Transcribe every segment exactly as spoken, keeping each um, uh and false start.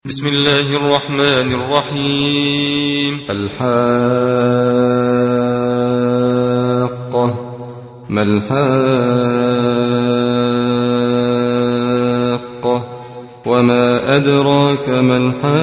بسم الله الرحمن الرحيم. الحاقة. ما الحاقة وما أدراك ما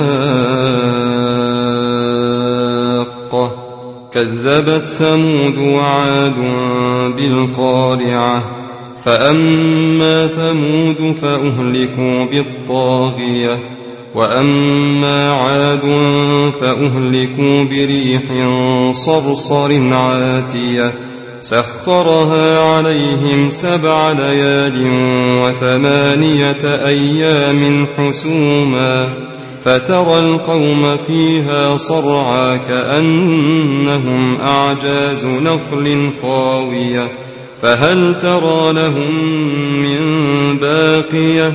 الحاقة. كذبت ثمود وعاد بالقارعة. فأما ثمود فأهلكوا بالطاغية وأما عاد فأهلكوا بريح صرصر عاتية سخرها عليهم سبع ليال وثمانية أيام حسوما فترى القوم فيها صرعى كأنهم أعجاز نخل خاوية فهل ترى لهم من باقية.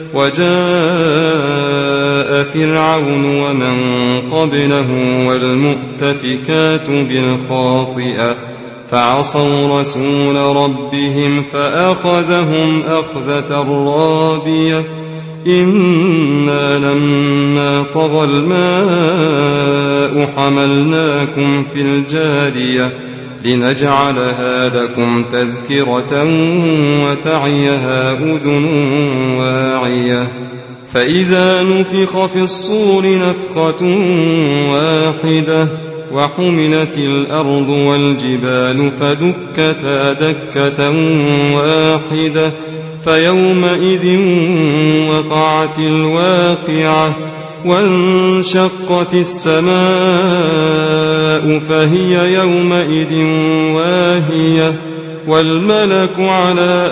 وجاء فرعون ومن قبله والمؤتفكات بالخاطئة فعصوا رسول ربهم فأخذهم أخذة رابية. إنا لما طغى الماء حملناكم في الجارية لنجعلها لكم تذكرة وتعيها أذن واعية. فإذا نفخ في الصور نفخة واحدة وحملت الأرض والجبال فدكتا دكة واحدة فيومئذ وقعت الواقعة وانشقت السماء فهي يومئذ واهية والملك على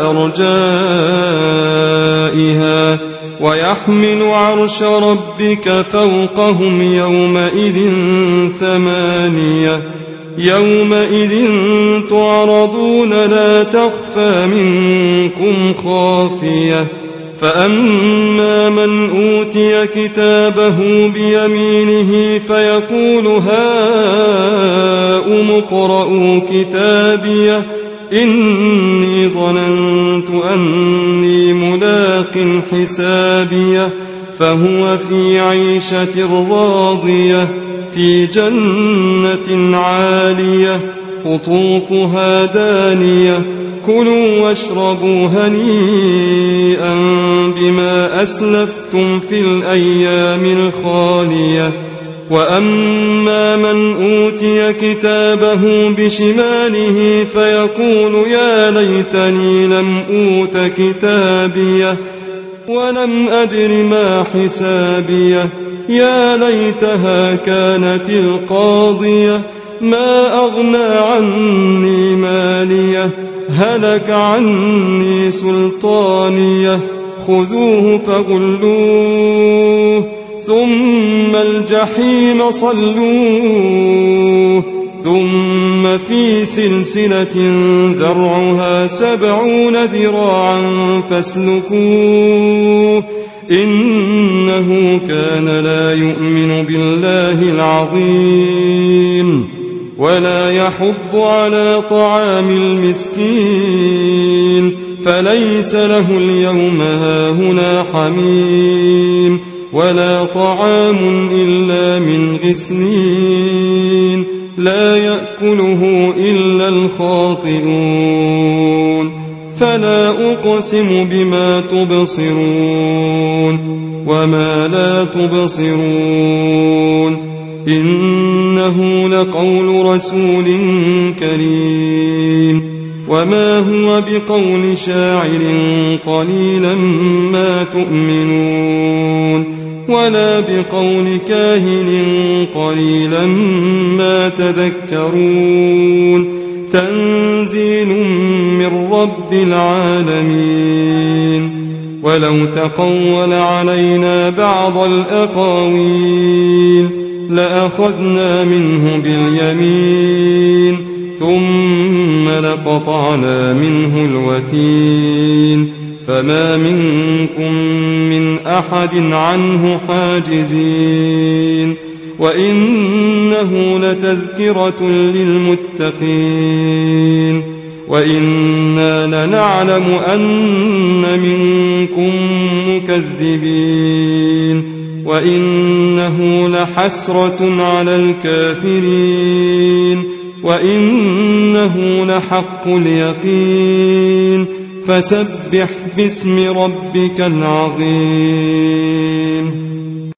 أرجائها ويحمل عرش ربك فوقهم يومئذ ثمانية. يومئذ تعرضون لا تخفى منكم خافية. فأما من أوتي كتابه بيمينه فيقول هاؤم اقرءوا كتابيه إني ظننت أني ملاق حسابيه فهو في عيشة راضية في جنة عالية قطوفها دانية. كلوا واشربوا هنيئا بما أسلفتم في الأيام الخالية. وأما من أوتي كتابه بشماله فيقول يا ليتني لم أوت كتابيه ولم أدر ما حسابيه يا ليتها كانت القاضية ما أغنى عني ماليه هلك عني سلطانيه. خذوه فغلوه ثم الجحيم صلوه ثم في سلسلة ذرعها سبعون ذراعا فاسلكوه إنه كان لا يؤمن بالله العظيم ولا يحض على طعام المسكين فليس له اليوم هاهنا حميم ولا طعام إلا من غسلين لا يأكله إلا الخاطئون. فلا أقسم بما تبصرون وما لا تبصرون إنه لقول رسول كريم وما هو بقول شاعر قليلا ما تؤمنون ولا بقول كاهن قليلا ما تذكرون. تنزيل من رب العالمين. ولو تقول علينا بعض الأقاويل لأخذنا منه باليمين ثم لقطعنا منه الوتين فما منكم من أحد عنه حاجزين. وإنه لتذكرة للمتقين وإنا لنعلم أن منكم مكذبين وإنه لحسرة على الكافرين وإنه لحق اليقين فسبح باسم ربك العظيم